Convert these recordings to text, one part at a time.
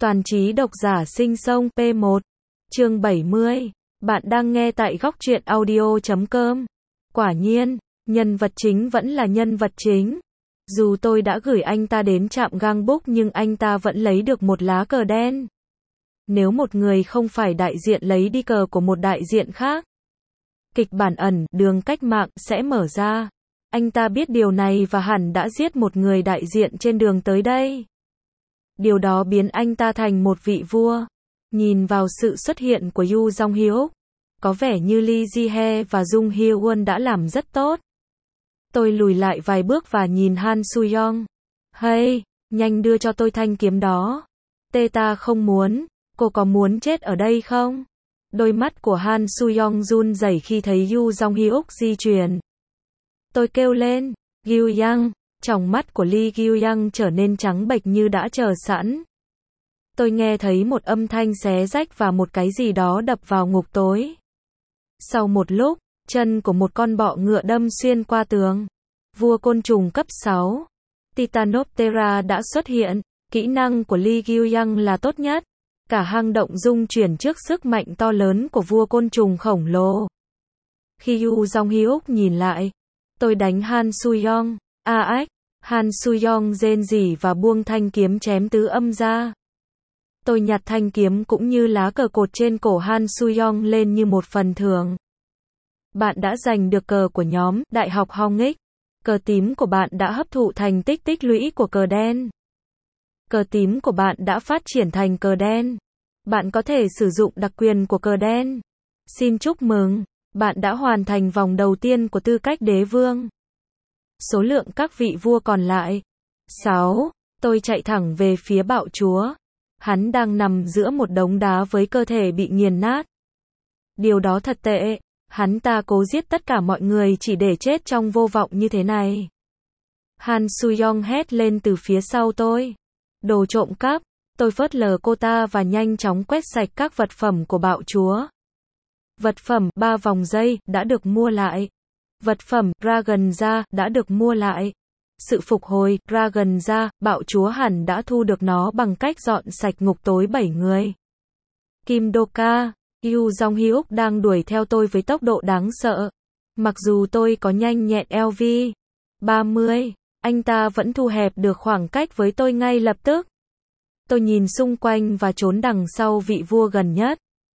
Toàn trí độc giả sinh sông P1. Chương 70. Bạn đang nghe tại góc truyện audio.com. Quả nhiên, nhân vật chính vẫn là nhân vật chính. Dù tôi đã gửi anh ta đến trạm gang book nhưng anh ta vẫn lấy được một lá cờ đen. Nếu một người không phải đại diện lấy đi cờ của một đại diện khác, kịch bản ẩn, đường cách mạng sẽ mở ra. Anh ta biết điều này và hẳn đã giết một người đại diện trên đường tới đây. Điều đó biến anh ta thành một vị vua. Nhìn vào sự xuất hiện của Yoo Jong Hyuk, có vẻ như Lee Ji-hye và Jung Hye-won đã làm rất tốt. Tôi lùi lại vài bước và nhìn Han Soo-young. Hey, nhanh đưa cho tôi thanh kiếm đó. Ta không muốn. Cô có muốn chết ở đây không? Đôi mắt của Han Soo-young run rẩy khi thấy Yoo Jong Hyuk di chuyển. Tôi kêu lên, Gyu-young. Tròng mắt của Lee Gyu-young trở nên trắng bệch như đã chờ sẵn. Tôi nghe thấy một âm thanh xé rách và một cái gì đó đập vào ngục tối. Sau một lúc, chân của một con bọ ngựa đâm xuyên qua tường. Vua côn trùng cấp 6. Titanoptera đã xuất hiện. Kỹ năng của Lee Gyu-young là tốt nhất. Cả hang động rung chuyển trước sức mạnh to lớn của vua côn trùng khổng lồ. Khi Yoo Jong Hyuk nhìn lại, tôi đánh Han Soo-young. Ách! Han Soo-young rên rỉ và buông thanh kiếm chém tứ âm ra. Tôi nhặt thanh kiếm cũng như lá cờ cột trên cổ Han Soo-young lên như một phần thưởng. Bạn đã giành được cờ của nhóm Đại học Hongik. Cờ tím của bạn đã hấp thụ thành tích lũy của cờ đen. Cờ tím của bạn đã phát triển thành cờ đen. Bạn có thể sử dụng đặc quyền của cờ đen. Xin chúc mừng, bạn đã hoàn thành vòng đầu tiên của tư cách đế vương. Số lượng các vị vua còn lại 6. Tôi chạy thẳng về phía bạo chúa. Hắn đang nằm giữa một đống đá với cơ thể bị nghiền nát. Điều đó thật tệ. Hắn ta cố giết tất cả mọi người chỉ để chết trong vô vọng như thế này. Han Soo-young hét lên từ phía sau tôi. Đồ trộm cắp. Tôi phớt lờ cô ta và nhanh chóng quét sạch các vật phẩm của bạo chúa. Vật phẩm 3 vòng dây đã được mua lại. Vật phẩm Dragon Ra đã được mua lại. Sự phục hồi Dragon Ra, bạo chúa hẳn đã thu được nó bằng cách dọn sạch ngục tối 7 người. Kim Doka, Yoo Jong Hyuk đang đuổi theo tôi với tốc độ đáng sợ. Mặc dù tôi có nhanh nhẹn LV 30, anh ta vẫn thu hẹp được khoảng cách với tôi ngay lập tức. Tôi nhìn xung quanh và trốn đằng sau vị vua gần nhất.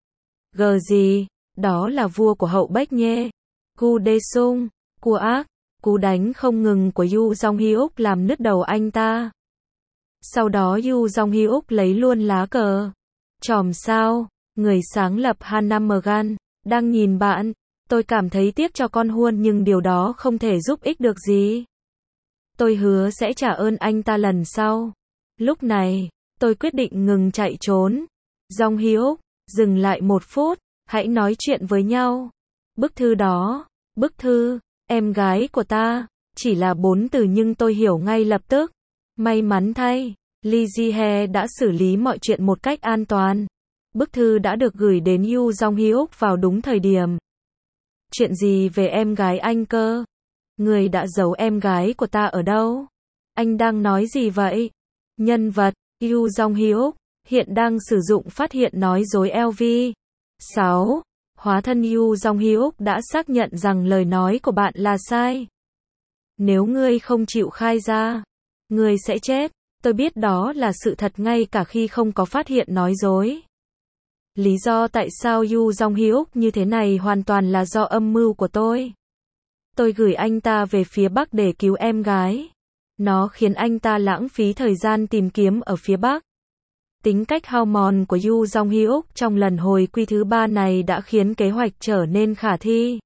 Gờ gì? Đó là vua của hậu Bách Nhê. Gu Đê Sung, cua ác, cú đánh không ngừng của Yoo Jong Hyuk làm nứt đầu anh ta. Sau đó Yoo Jong Hyuk lấy luôn lá cờ. Chòm sao, người sáng lập Hanamgan, đang nhìn bạn. Tôi cảm thấy tiếc cho con Huân nhưng điều đó không thể giúp ích được gì. Tôi hứa sẽ trả ơn anh ta lần sau. Lúc này, tôi quyết định ngừng chạy trốn. Jong Hyuk, dừng lại một phút, hãy nói chuyện với nhau. Bức thư đó, bức thư, em gái của ta, chỉ là 4 từ nhưng tôi hiểu ngay lập tức. May mắn thay, Lee Ji-hye đã xử lý mọi chuyện một cách an toàn. Bức thư đã được gửi đến Yoo Jong Hyuk vào đúng thời điểm. Chuyện gì về em gái anh cơ? Người đã giấu em gái của ta ở đâu? Anh đang nói gì vậy? Nhân vật, Yoo Jong Hyuk, hiện đang sử dụng phát hiện nói dối LV 6. Hóa thân Yoo Jong Hyuk đã xác nhận rằng lời nói của bạn là sai. Nếu ngươi không chịu khai ra, ngươi sẽ chết. Tôi biết đó là sự thật ngay cả khi không có phát hiện nói dối. Lý do tại sao Yoo Jong Hyuk như thế này hoàn toàn là do âm mưu của tôi. Tôi gửi anh ta về phía Bắc để cứu em gái. Nó khiến anh ta lãng phí thời gian tìm kiếm ở phía Bắc. Tính cách hao mòn của Yoo Jong Hyuk trong lần hồi quy thứ 3 này đã khiến kế hoạch trở nên khả thi.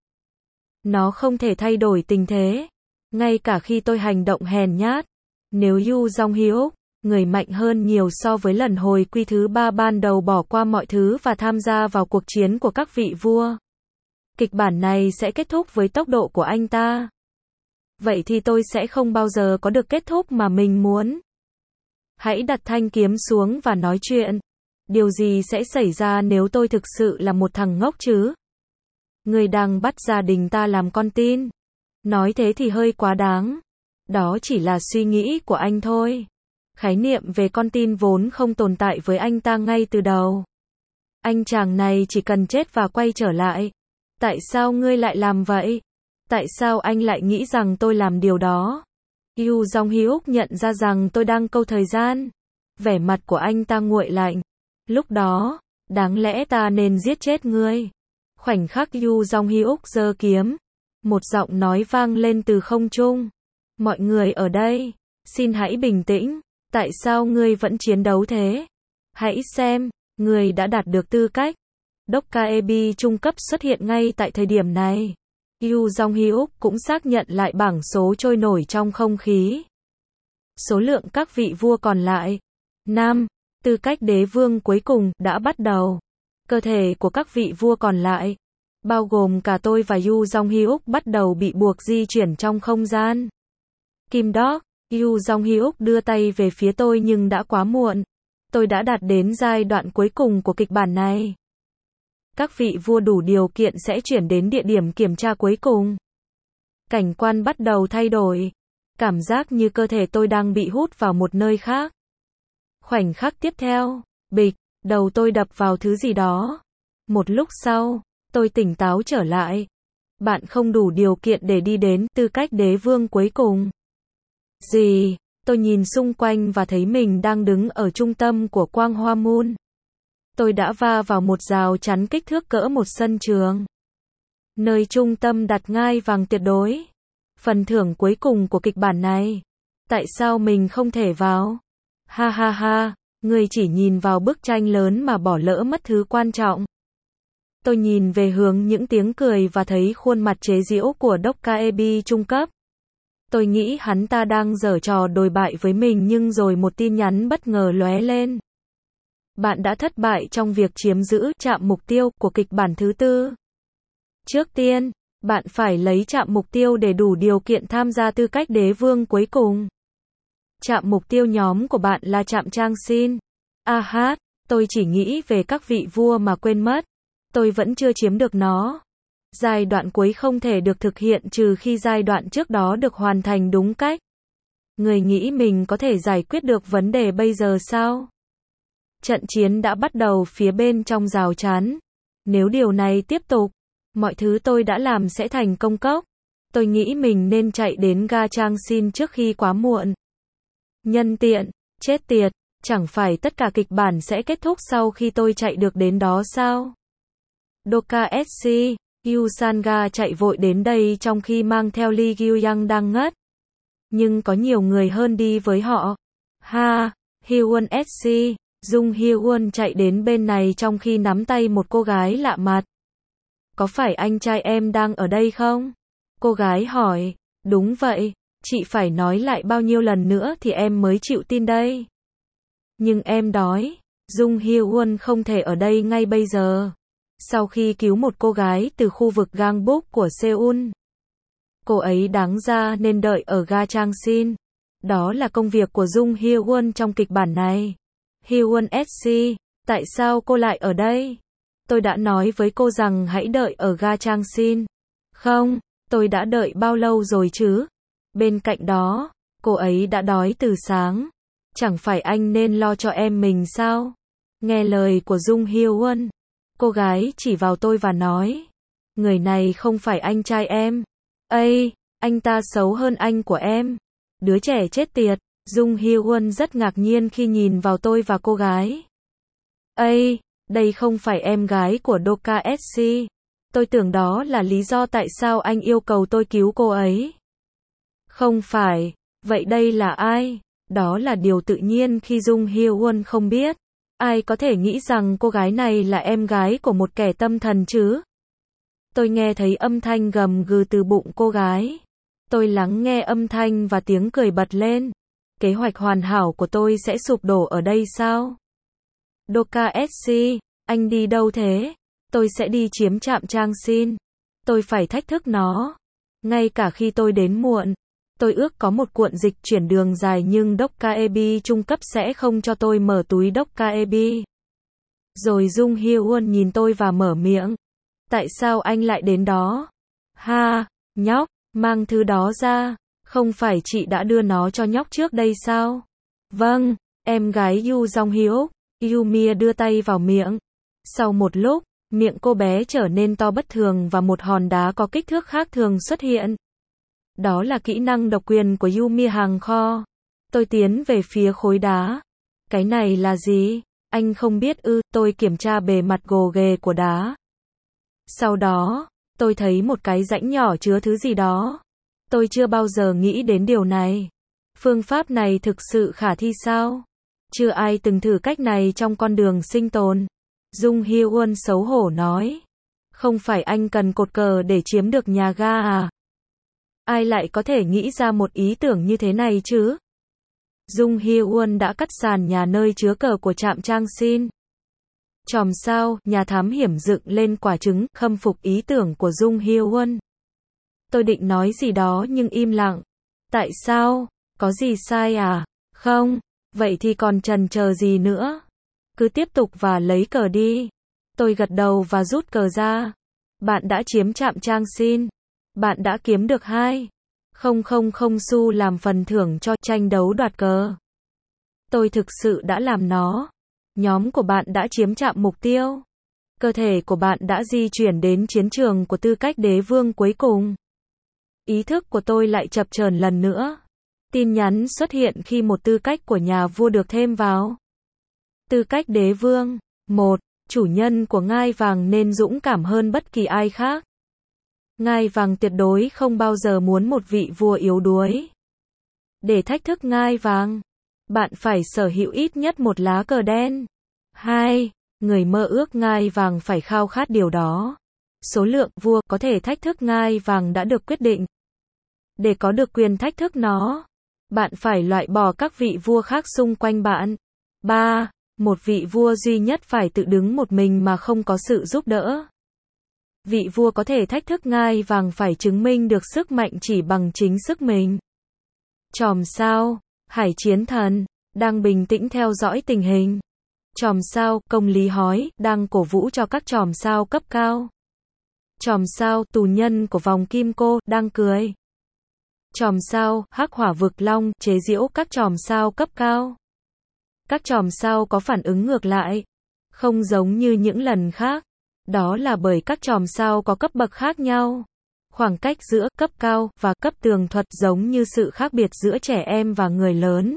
Nó không thể thay đổi tình thế, ngay cả khi tôi hành động hèn nhát. Nếu Yoo Jong Hyuk, người mạnh hơn nhiều so với lần hồi quy thứ 3 ban đầu bỏ qua mọi thứ và tham gia vào cuộc chiến của các vị vua, kịch bản này sẽ kết thúc với tốc độ của anh ta. Vậy thì tôi sẽ không bao giờ có được kết thúc mà mình muốn. Hãy đặt thanh kiếm xuống và nói chuyện. Điều gì sẽ xảy ra nếu tôi thực sự là một thằng ngốc chứ? Người đang bắt gia đình ta làm con tin. Nói thế thì hơi quá đáng. Đó chỉ là suy nghĩ của anh thôi. Khái niệm về con tin vốn không tồn tại với anh ta ngay từ đầu. Anh chàng này chỉ cần chết và quay trở lại. Tại sao ngươi lại làm vậy? Tại sao anh lại nghĩ rằng tôi làm điều đó? Yu Jong-hyuk nhận ra rằng tôi đang câu thời gian. Vẻ mặt của anh ta nguội lạnh. Lúc đó, đáng lẽ ta nên giết chết ngươi. Khoảnh khắc Yu Jong-hyuk giơ kiếm, một giọng nói vang lên từ không trung. Mọi người ở đây, xin hãy bình tĩnh. Tại sao ngươi vẫn chiến đấu thế? Hãy xem, ngươi đã đạt được tư cách. Dokkaebi trung cấp xuất hiện ngay tại thời điểm này. Yu Jong-hyuk cũng xác nhận lại bảng số trôi nổi trong không khí. Số lượng các vị vua còn lại. 5. Tư cách đế vương cuối cùng đã bắt đầu. Cơ thể của các vị vua còn lại, bao gồm cả tôi và Yu Jong-hyuk bắt đầu bị buộc di chuyển trong không gian. Kim Dog, Yu Jong-hyuk đưa tay về phía tôi nhưng đã quá muộn. Tôi đã đạt đến giai đoạn cuối cùng của kịch bản này. Các vị vua đủ điều kiện sẽ chuyển đến địa điểm kiểm tra cuối cùng. Cảnh quan bắt đầu thay đổi. Cảm giác như cơ thể tôi đang bị hút vào một nơi khác. Khoảnh khắc tiếp theo, bịch, đầu tôi đập vào thứ gì đó. Một lúc sau, tôi tỉnh táo trở lại. Bạn không đủ điều kiện để đi đến tư cách đế vương cuối cùng. Gì? Tôi nhìn xung quanh và thấy mình đang đứng ở trung tâm của quang hoa moon. Tôi đã va vào một rào chắn kích thước cỡ một sân trường. Nơi trung tâm đặt ngai vàng tuyệt đối. Phần thưởng cuối cùng của kịch bản này. Tại sao mình không thể vào? Ha ha ha, người chỉ nhìn vào bức tranh lớn mà bỏ lỡ mất thứ quan trọng. Tôi nhìn về hướng những tiếng cười và thấy khuôn mặt chế giễu của Dokkaebi trung cấp. Tôi nghĩ hắn ta đang giở trò đồi bại với mình nhưng rồi một tin nhắn bất ngờ lóe lên. Bạn đã thất bại trong việc chiếm giữ trạm mục tiêu của kịch bản thứ 4. Trước tiên, bạn phải lấy trạm mục tiêu để đủ điều kiện tham gia tư cách đế vương cuối cùng. Trạm mục tiêu nhóm của bạn là trạm Trang Xin. Tôi chỉ nghĩ về các vị vua mà quên mất. Tôi vẫn chưa chiếm được nó. Giai đoạn cuối không thể được thực hiện trừ khi giai đoạn trước đó được hoàn thành đúng cách. Người nghĩ mình có thể giải quyết được vấn đề bây giờ sao? Trận chiến đã bắt đầu phía bên trong rào chắn. Nếu điều này tiếp tục, mọi thứ tôi đã làm sẽ thành công cốc. Tôi nghĩ mình nên chạy đến ga Trang Xin trước khi quá muộn. Nhân tiện, chết tiệt, chẳng phải tất cả kịch bản sẽ kết thúc sau khi tôi chạy được đến đó sao? Doka SC, Yu Sanga chạy vội đến đây trong khi mang theo Lee Gyuyang đang ngất. Nhưng có nhiều người hơn đi với họ. Hyewon SC, Jung Hyewon chạy đến bên này trong khi nắm tay một cô gái lạ mặt. Có phải anh trai em đang ở đây không? Cô gái hỏi. Đúng vậy, chị phải nói lại bao nhiêu lần nữa thì em mới chịu tin đây. Nhưng em đói. Jung Hyewon không thể ở đây ngay bây giờ. Sau khi cứu một cô gái từ khu vực Gangbuk của Seoul, cô ấy đáng ra nên đợi ở ga Trang Xin. Đó là công việc của Jung Hyewon trong kịch bản này. Hyewon SC, tại sao cô lại ở đây? Tôi đã nói với cô rằng hãy đợi ở ga Trang Xin. Không, tôi đã đợi bao lâu rồi chứ? Bên cạnh đó, cô ấy đã đói từ sáng. Chẳng phải anh nên lo cho em mình sao? Nghe lời của Jung Hyewon, cô gái chỉ vào tôi và nói. Người này không phải anh trai em. Anh ta xấu hơn anh của em. Đứa trẻ chết tiệt. Jung Hyewon rất ngạc nhiên khi nhìn vào tôi và cô gái. Đây không phải em gái của Doka SC. Tôi tưởng đó là lý do tại sao anh yêu cầu tôi cứu cô ấy. Không phải. Vậy đây là ai? Đó là điều tự nhiên khi Jung Hyewon không biết. Ai có thể nghĩ rằng cô gái này là em gái của một kẻ tâm thần chứ? Tôi nghe thấy âm thanh gầm gừ từ bụng cô gái. Tôi lắng nghe âm thanh và tiếng cười bật lên. Kế hoạch hoàn hảo của tôi sẽ sụp đổ ở đây sao? Doka SC, anh đi đâu thế? Tôi sẽ đi chiếm trạm Trang Xin. Tôi phải thách thức nó. Ngay cả khi tôi đến muộn. Tôi ước có một cuộn dịch chuyển đường dài nhưng Dokkaebi trung cấp sẽ không cho tôi mở túi Dokkaebi. Rồi Jung Hyewon nhìn tôi và mở miệng. Tại sao anh lại đến đó? Nhóc, mang thứ đó ra. Không phải chị đã đưa nó cho nhóc trước đây sao? Vâng, em gái Yu Jong Hyuk, Yumia đưa tay vào miệng. Sau một lúc, miệng cô bé trở nên to bất thường và một hòn đá có kích thước khác thường xuất hiện. Đó là kỹ năng độc quyền của Yumia hàng kho. Tôi tiến về phía khối đá. Cái này là gì? Anh không biết ư? Tôi kiểm tra bề mặt gồ ghề của đá. Sau đó, tôi thấy một cái rãnh nhỏ chứa thứ gì đó. Tôi chưa bao giờ nghĩ đến điều này. Phương pháp này thực sự khả thi sao? Chưa ai từng thử cách này trong con đường sinh tồn. Jung Hye-won xấu hổ nói. Không phải anh cần cột cờ để chiếm được nhà ga à? Ai lại có thể nghĩ ra một ý tưởng như thế này chứ? Jung Hye-won đã cắt sàn nhà nơi chứa cờ của trạm Trang Sin. Chòm sao, nhà thám hiểm dựng lên quả trứng, khâm phục ý tưởng của Jung Hye-won. Tôi định nói gì đó nhưng im lặng. Tại sao? Có gì sai à? Không. Vậy thì còn chần chờ gì nữa? Cứ tiếp tục và lấy cờ đi. Tôi gật đầu và rút cờ ra. Bạn đã chiếm trạm Trang Sin. Bạn đã kiếm được 2,000 xu làm phần thưởng cho tranh đấu đoạt cờ. Tôi thực sự đã làm nó. Nhóm của bạn đã chiếm trạm mục tiêu. Cơ thể của bạn đã di chuyển đến chiến trường của tư cách đế vương cuối cùng. Ý thức của tôi lại chập chờn lần nữa. Tin nhắn xuất hiện khi một tư cách của nhà vua được thêm vào. Tư cách đế vương. 1. Chủ nhân của ngai vàng nên dũng cảm hơn bất kỳ ai khác. Ngai vàng tuyệt đối không bao giờ muốn một vị vua yếu đuối. Để thách thức ngai vàng, bạn phải sở hữu ít nhất một lá cờ đen. 2. Người mơ ước ngai vàng phải khao khát điều đó. Số lượng vua có thể thách thức ngai vàng đã được quyết định. Để có được quyền thách thức nó, bạn phải loại bỏ các vị vua khác xung quanh bạn. 3. Một vị vua duy nhất phải tự đứng một mình mà không có sự giúp đỡ. Vị vua có thể thách thức ngai vàng phải chứng minh được sức mạnh chỉ bằng chính sức mình. Chòm sao, Hải Chiến Thần, đang bình tĩnh theo dõi tình hình. Chòm sao, Công Lý Hói, đang cổ vũ cho các chòm sao cấp cao. Chòm sao, Tù Nhân của vòng Kim Cô, đang cười. Chòm sao, Hắc Hỏa Vực Long, chế giễu các chòm sao cấp cao. Các chòm sao có phản ứng ngược lại. Không giống như những lần khác. Đó là bởi các chòm sao có cấp bậc khác nhau. Khoảng cách giữa cấp cao và cấp tường thuật giống như sự khác biệt giữa trẻ em và người lớn.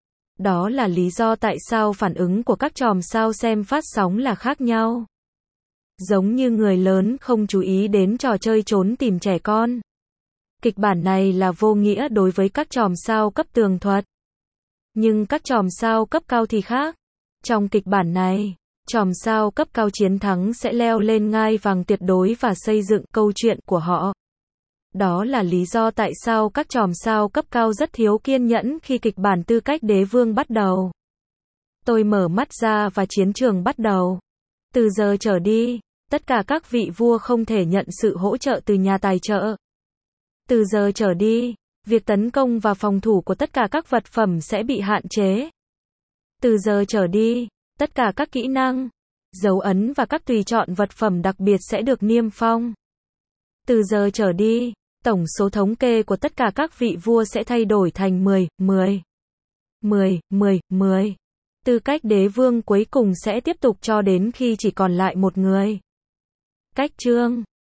Đó là lý do tại sao phản ứng của các chòm sao xem phát sóng là khác nhau. Giống như người lớn không chú ý đến trò chơi trốn tìm trẻ con. Kịch bản này là vô nghĩa đối với các chòm sao cấp tường thuật. Nhưng các chòm sao cấp cao thì khác. Trong kịch bản này, chòm sao cấp cao chiến thắng sẽ leo lên ngai vàng tuyệt đối và xây dựng câu chuyện của họ. Đó là lý do tại sao các chòm sao cấp cao rất thiếu kiên nhẫn khi kịch bản tư cách đế vương bắt đầu. Tôi mở mắt ra và chiến trường bắt đầu. Từ giờ trở đi, tất cả các vị vua không thể nhận sự hỗ trợ từ nhà tài trợ. Từ giờ trở đi, việc tấn công và phòng thủ của tất cả các vật phẩm sẽ bị hạn chế. Từ giờ trở đi, tất cả các kỹ năng, dấu ấn và các tùy chọn vật phẩm đặc biệt sẽ được niêm phong. Từ giờ trở đi, tổng số thống kê của tất cả các vị vua sẽ thay đổi thành 10, 10, 10, 10, 10. Tư cách đế vương cuối cùng sẽ tiếp tục cho đến khi chỉ còn lại một người. Cách chương